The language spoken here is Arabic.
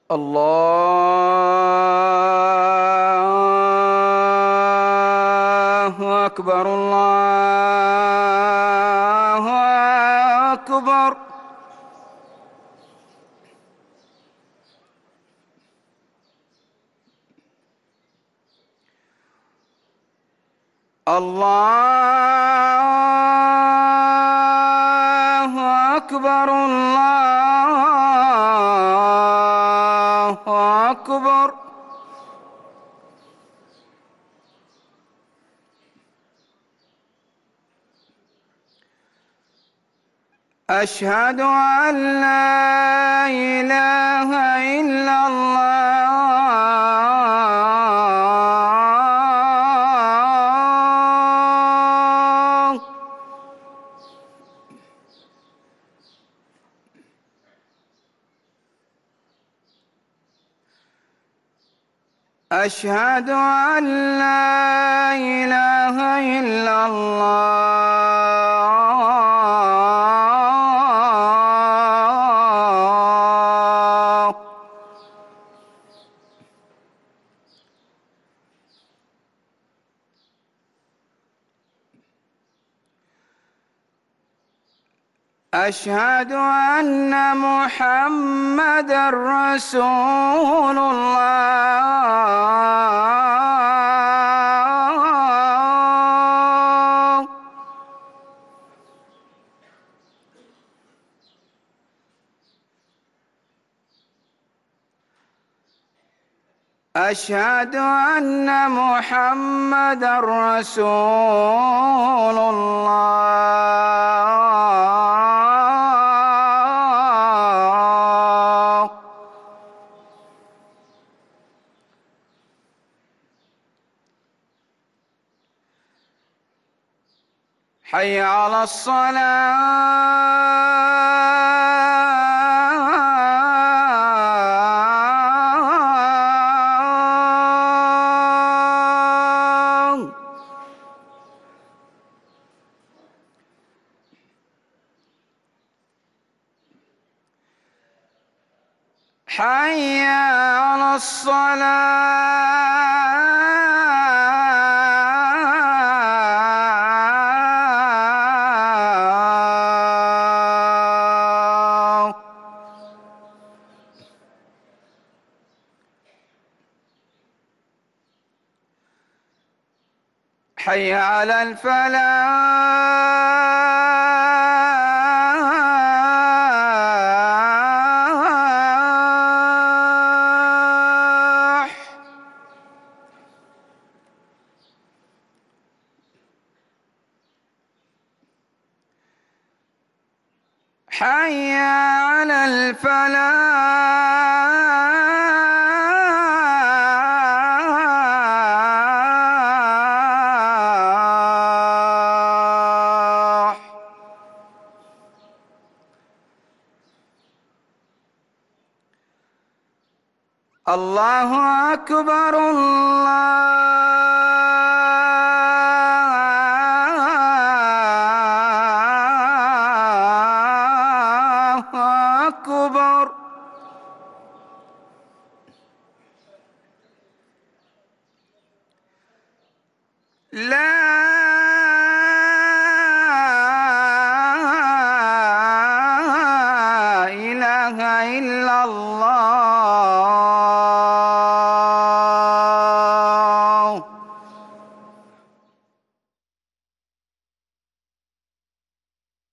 الله أكبر الله أكبر. الله أكبر الله أكبر. أشهد أن لا إله إلا الله. أشهد أن لا إله إلا الله. أشهد أن محمدًا رسول الله. أشهد أن محمدًا رسول الله. حي على الصلاة. حي على الصلاة. حي على الفلاح. حي على الفلاح. الله أكبر الله أكبر. لا إله إلا الله.